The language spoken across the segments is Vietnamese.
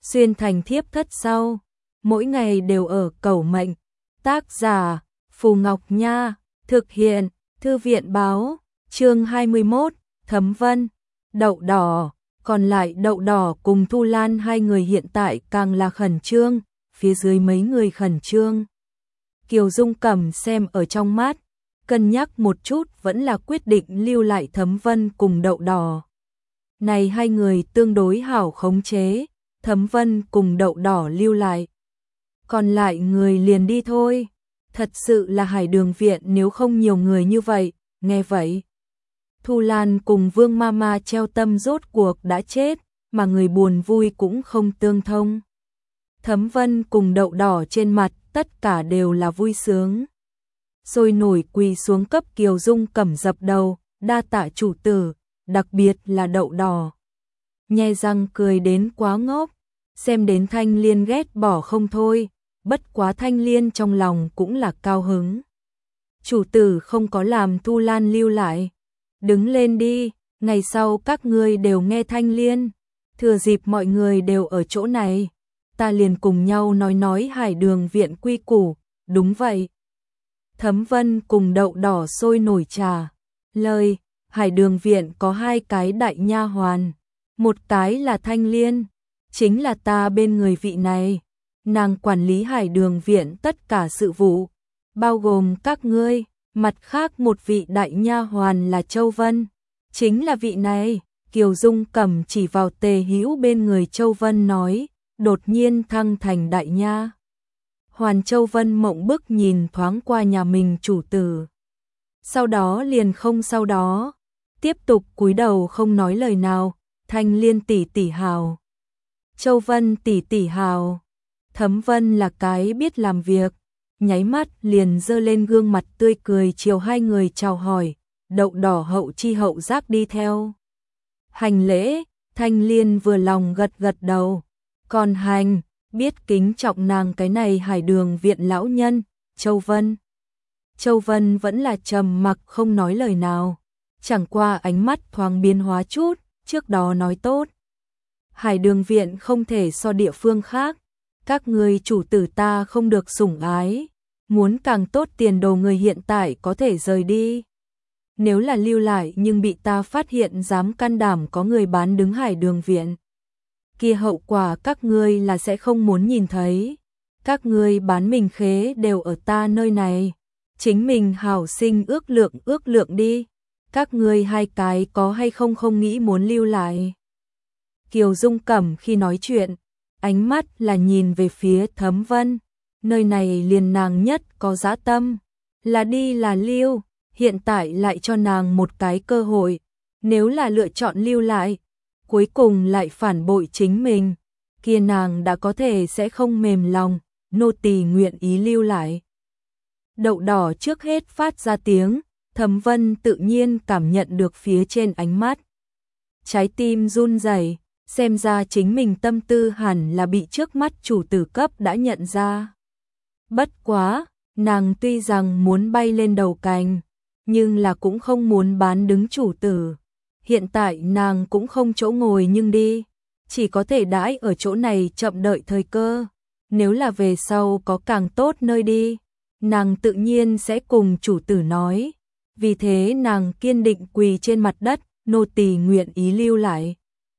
xuyên thành thiếp thất sau, mỗi ngày đều ở cầu mệnh. Tác giả Phù Ngọc Nha, thực hiện Thư viện Báo, chương 21, Thấm Vân, Đậu Đỏ. Còn lại Đậu Đỏ cùng Thu Lan hai người hiện tại càng là khẩn trương, phía dưới mấy người khẩn trương. Kiều Dung Cẩm xem ở trong mắt, cân nhắc một chút vẫn là quyết định lưu lại Thấm Vân cùng Đậu Đỏ. Này hai người tương đối hảo khống chế, Thấm Vân cùng Đậu Đỏ lưu lại. Còn lại người liền đi thôi. Thật sự là Hải Đường viện nếu không nhiều người như vậy, nghe vậy. Thu Lan cùng Vương Mama treo tâm rốt cuộc đã chết, mà người buồn vui cũng không tương thông. Thấm Vân cùng Đậu Đỏ trên mặt tất cả đều là vui sướng. Sôi nổi quỳ xuống cấp Kiều Dung Cẩm dập đầu, đa tạ chủ tử, đặc biệt là Đậu Đỏ. Nhe răng cười đến quá ngốc, xem đến Thanh Liên ghét bỏ không thôi, bất quá Thanh Liên trong lòng cũng là cao hứng. Chủ tử không có làm Thu Lan lưu lại. Đứng lên đi, ngày sau các ngươi đều nghe Thanh Liên. Thừa dịp mọi người đều ở chỗ này, ta liền cùng nhau nói Hải Đường viện quy củ, đúng vậy. Thấm Vân cùng Đậu Đỏ sôi nổi trà lời, Hải Đường viện có hai cái đại nha hoàn, một cái là Thanh Liên, chính là ta bên người vị này, nàng quản lý Hải Đường viện tất cả sự vụ, bao gồm các ngươi. Mặt khác một vị đại nha hoàn là Châu Vân, chính là vị này. Kiều Dung Cẩm chỉ vào Tề Hữu bên người Châu Vân nói, đột nhiên thăng thành đại nha hoàn. Châu Vân mộng bức nhìn thoáng qua nhà mình chủ tử, sau đó liền không sau đó, tiếp tục cúi đầu không nói lời nào. Thanh Liên tỷ tỷ hào, Châu Vân tỷ tỷ hào. Thấm Vân là cái biết làm việc, nháy mắt liền giơ lên gương mặt tươi cười chiều hai người chào hỏi. Đậu Đỏ hậu chi hậu giác đi theo hành lễ. Thanh Liên vừa lòng gật gật đầu, còn hành biết kính trọng nàng cái này Hải Đường viện lão nhân. Châu Vân vẫn là trầm mặc không nói lời nào, chẳng qua ánh mắt thoáng biến hóa chút. Trước đó nói tốt, Hải Đường viện không thể so địa phương khác, các ngươi chủ tử ta không được sủng ái, muốn càng tốt tiền đồ người hiện tại có thể rời đi. Nếu là lưu lại nhưng bị ta phát hiện dám can đảm có người bán đứng Hải Đường viện, kia hậu quả các ngươi là sẽ không muốn nhìn thấy. Các ngươi bán mình khế đều ở ta nơi này, chính mình hảo sinh ước lượng đi. Các ngươi hai cái có hay không nghĩ muốn lưu lại. Kiều Dung Cẩm khi nói chuyện, ánh mắt là nhìn về phía Thấm Vân, nơi này liền nàng nhất có dã tâm, là đi là lưu, hiện tại lại cho nàng một cái cơ hội, nếu là lựa chọn lưu lại, cuối cùng lại phản bội chính mình, kia nàng đã có thể sẽ không mềm lòng, nô tỳ nguyện ý lưu lại. Đậu Đỏ trước hết phát ra tiếng, Thấm Vân tự nhiên cảm nhận được phía trên ánh mắt, trái tim run rẩy. Xem ra chính mình tâm tư hẳn là bị trước mắt chủ tử cấp đã nhận ra. Bất quá, nàng tuy rằng muốn bay lên đầu cành, nhưng là cũng không muốn bán đứng chủ tử. Hiện tại nàng cũng không chỗ ngồi nhưng đi, chỉ có thể đãi ở chỗ này chậm đợi thời cơ. Nếu là về sau có càng tốt nơi đi, nàng tự nhiên sẽ cùng chủ tử nói. Vì thế nàng kiên định quỳ trên mặt đất, nô tỳ nguyện ý lưu lại.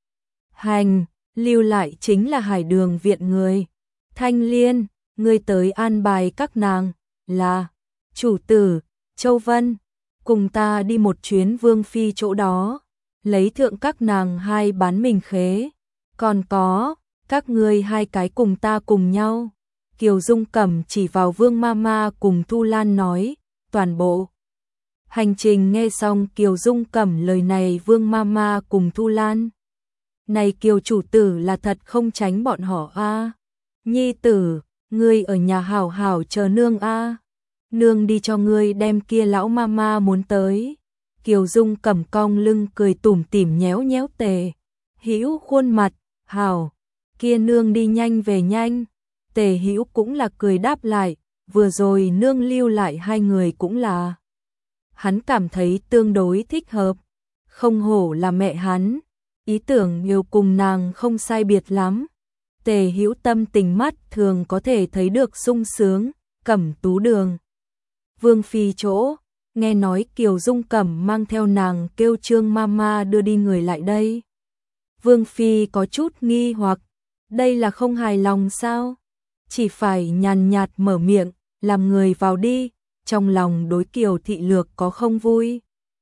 Hành, lưu lại chính là Hải Đường viện người. Thanh Liên, ngươi tới an bài các nàng, là chủ tử. Châu Vân, cùng ta đi một chuyến Vương phi chỗ đó, lấy thượng các nàng hai bán mình khế. Còn có, các ngươi hai cái cùng ta cùng nhau. Kiều Dung Cẩm chỉ vào Vương Mama cùng Thu Lan nói, toàn bộ hành trình nghe xong Kiều Dung Cẩm lời này, Vương Mama cùng Thu Lan, này Kiều chủ tử là thật không tránh bọn họ a. Nhi tử, ngươi ở nhà hảo hảo chờ nương a. Nương đi cho ngươi đem kia lão mama muốn tới. Kiều Dung Cẩm cong lưng cười tủm tỉm nhéo nhéo Tề Hữu khuôn mặt, hảo, kia nương đi nhanh về nhanh. Tề Hữu cũng là cười đáp lại, vừa rồi nương lưu lại hai người cũng là hắn cảm thấy tương đối thích hợp, không hổ là mẹ hắn, ý tưởng nhiều cùng nàng không sai biệt lắm. Tề Hữu Tâm tình mắt thường có thể thấy được sung sướng, Cẩm Tú đường. Vương phi chỗ, nghe nói Kiều Dung Cẩm mang theo nàng kêu Trương Mama đưa đi người lại đây. Vương phi có chút nghi hoặc, đây là không hài lòng sao? Chỉ phải nhàn nhạt mở miệng, làm người vào đi, trong lòng đối Kiều thị lược có không vui.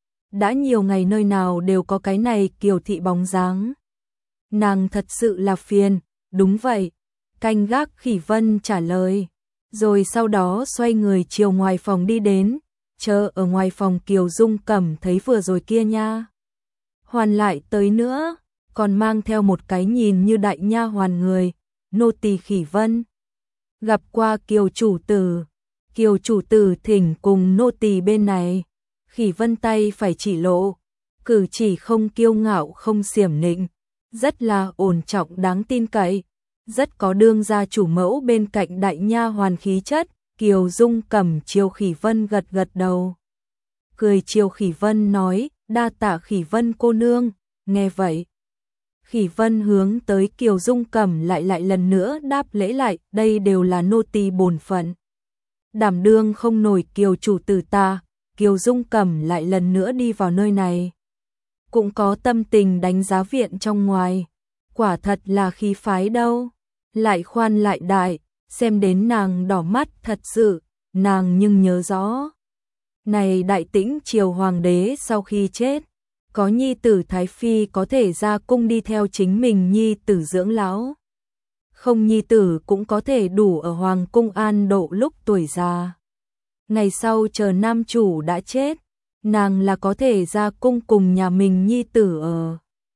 Đã nhiều ngày nơi nào đều có cái này Kiều thị bóng dáng. Nàng thật sự là phiền, đúng vậy. Canh gác Khỉ Vân trả lời, rồi sau đó xoay người chiều ngoài phòng đi đến, chờ ở ngoài phòng Kiều Dung Cẩm thấy vừa rồi kia nha. Hoàn lại tới nữa, còn mang theo một cái nhìn như đại nha hoàn người, nô tỳ Khỉ Vân. Gặp qua Kiều chủ tử, Kiều chủ tử thỉnh cùng nô tỳ bên này. Khỉ Vân tay phải chỉ lộ, cử chỉ không kiêu ngạo không xiểm nịnh, rất là ổn trọng đáng tin cậy, rất có đương gia chủ mẫu bên cạnh đại nha hoàn khí chất. Kiều Dung Cẩm chiều Khỉ Vân gật gật đầu, cười chiều Khỉ Vân nói, đa tạ Khỉ Vân cô nương. Nghe vậy, Khỉ Vân hướng tới Kiều Dung Cẩm lại lần nữa đáp lễ lại, đây đều là nô tỳ bổn phận, đảm đương không nổi Kiều chủ tử ta. Kiều Dung Cẩm lại lần nữa đi vào nơi này, cũng có tâm tình đánh giá viện trong ngoài, quả thật là khí phái đâu, lại khoan lại đại, xem đến nàng đỏ mắt thật sự. Nàng nhưng nhớ rõ, này Đại Tĩnh triều hoàng đế sau khi chết, có nhi tử thái phi có thể ra cung đi theo chính mình nhi tử dưỡng lão, không nhi tử cũng có thể đủ ở hoàng cung an độ lúc tuổi già. Ngày sau chờ nam chủ đã chết, nàng là có thể ra cung cùng nhà mình nhi tử ở.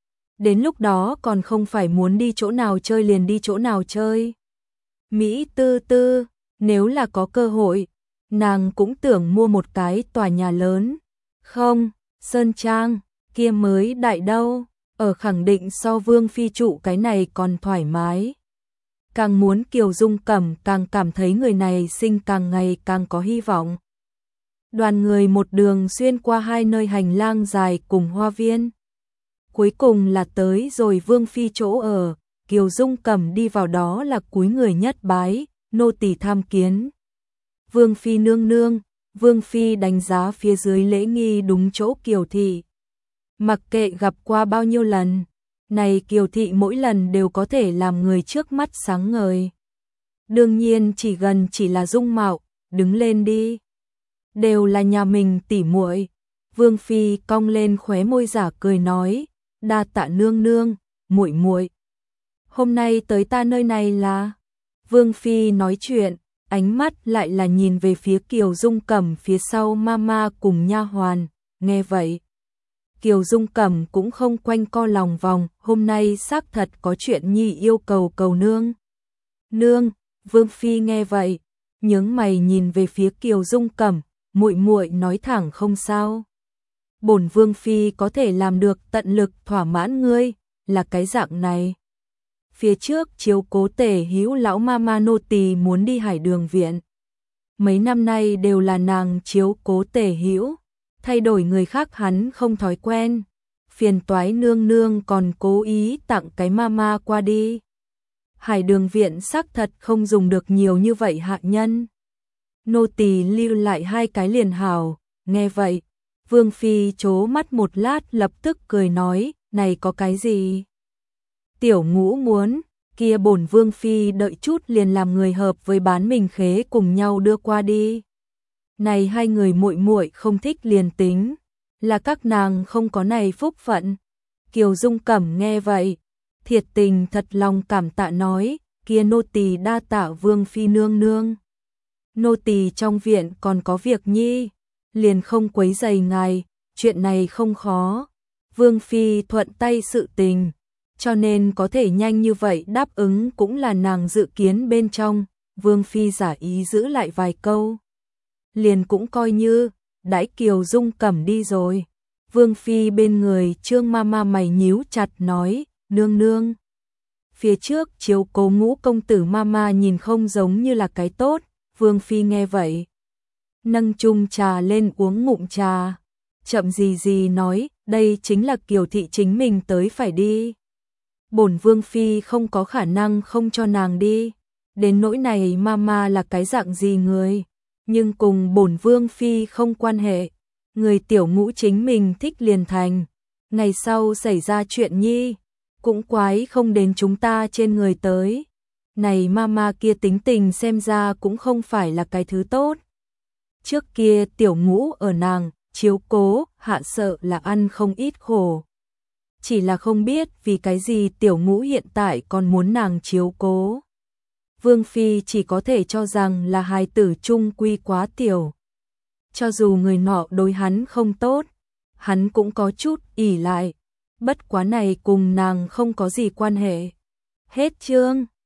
Đến lúc đó còn không phải muốn đi chỗ nào chơi liền đi chỗ nào chơi. Mỹ tư tư, nếu là có cơ hội, nàng cũng tưởng mua một cái tòa nhà lớn. Không, Sơn Trang, kia mới đại đâu, ở khẳng định so Vương phi trụ cái này còn thoải mái. Càng muốn Kiều Dung Cẩm càng cảm thấy người này sinh càng ngày càng có hy vọng. Đoàn người một đường xuyên qua hai nơi hành lang dài cùng hoa viên. Cuối cùng là tới rồi Vương phi chỗ ở, Kiều Dung Cẩm đi vào đó là cúi người nhất bái, nô tỳ tham kiến. Vương phi nương nương. Vương phi đánh giá phía dưới lễ nghi đúng chỗ Kiều thị. Mặc kệ gặp qua bao nhiêu lần, này Kiều thị mỗi lần đều có thể làm người trước mắt sáng ngời. Đương nhiên chỉ là dung mạo, đứng lên đi. Đều là nhà mình tỉ muội. Vương phi cong lên khóe môi giả cười nói, đa tạ nương nương, muội muội. Hôm nay tới ta nơi này là. Vương phi nói chuyện, ánh mắt lại là nhìn về phía Kiều Dung Cẩm phía sau mama cùng nha hoàn. Nghe vậy, Kiều Dung Cẩm cũng không quanh co lòng vòng, hôm nay xác thật có chuyện nhi yêu cầu cầu nương. Nương. Vương phi nghe vậy, nhướng mày nhìn về phía Kiều Dung Cẩm, muội muội nói thẳng không sao. Bổn Vương phi có thể làm được tận lực thỏa mãn ngươi, là cái dạng này. Phía trước chiếu cố Tề Hữu lão mama nô tỳ muốn đi Hải Đường viện. Mấy năm nay đều là nàng chiếu cố Tề Hữu, thay đổi người khác hắn không thói quen. Phiền toái nương nương còn cố ý tặng cái mama qua đi. Hải Đường viện xác thật không dùng được nhiều như vậy hạ nhân. Nô tỳ lưu lại 2 cái liền hảo. Nghe vậy, Vương phi chố mắt một lát lập tức cười nói, này có cái gì? Tiểu Ngũ muốn, kia bổn Vương phi đợi chút liền làm người hợp với bán mình khế cùng nhau đưa qua đi. Này 2 người muội muội không thích liền tính, là các nàng không có này phúc phận. Kiều Dung Cẩm nghe vậy, thiệt tình thật lòng cảm tạ nói, kia nô tỳ đa tạ Vương phi nương nương. Nô tỳ trong viện còn có việc nhi, liền không quấy rầy ngài, chuyện này không khó. Vương phi thuận tay sự tình, cho nên có thể nhanh như vậy đáp ứng cũng là nàng dự kiến bên trong. Vương phi giả ý giữ lại vài câu, liền cũng coi như đãi Kiều Dung Cẩm đi rồi. Vương phi bên người Trương mama mày nhíu chặt nói, nương nương. Phía trước chiếu cố Ngũ công tử mama nhìn không giống như là cái tốt. Vương phi nghe vậy, nâng chung trà lên uống ngụm trà, chậm gì nói, đây chính là Kiều thị chính mình tới phải đi. bổn vương phi không có khả năng không cho nàng đi. Đến nỗi này mama là cái dạng gì người, nhưng cùng bổn vương phi không quan hệ. Người tiểu ngũ chính mình thích liền thành. Ngày sau xảy ra chuyện nhi, cũng quái không đến chúng ta trên người tới. Này mama kia tính tình xem ra cũng không phải là cái thứ tốt. Trước kia tiểu ngũ ở nàng chiếu cố hạ sợ là ăn không ít khổ. Chỉ là không biết vì cái gì tiểu ngũ hiện tại còn muốn nàng chiếu cố. Vương phi chỉ có thể cho rằng là hài tử trung quy quá tiểu. Cho dù người nọ đối hắn không tốt, hắn cũng có chút ỷ lại. Bất quá này cùng nàng không có gì quan hệ. Hết chương.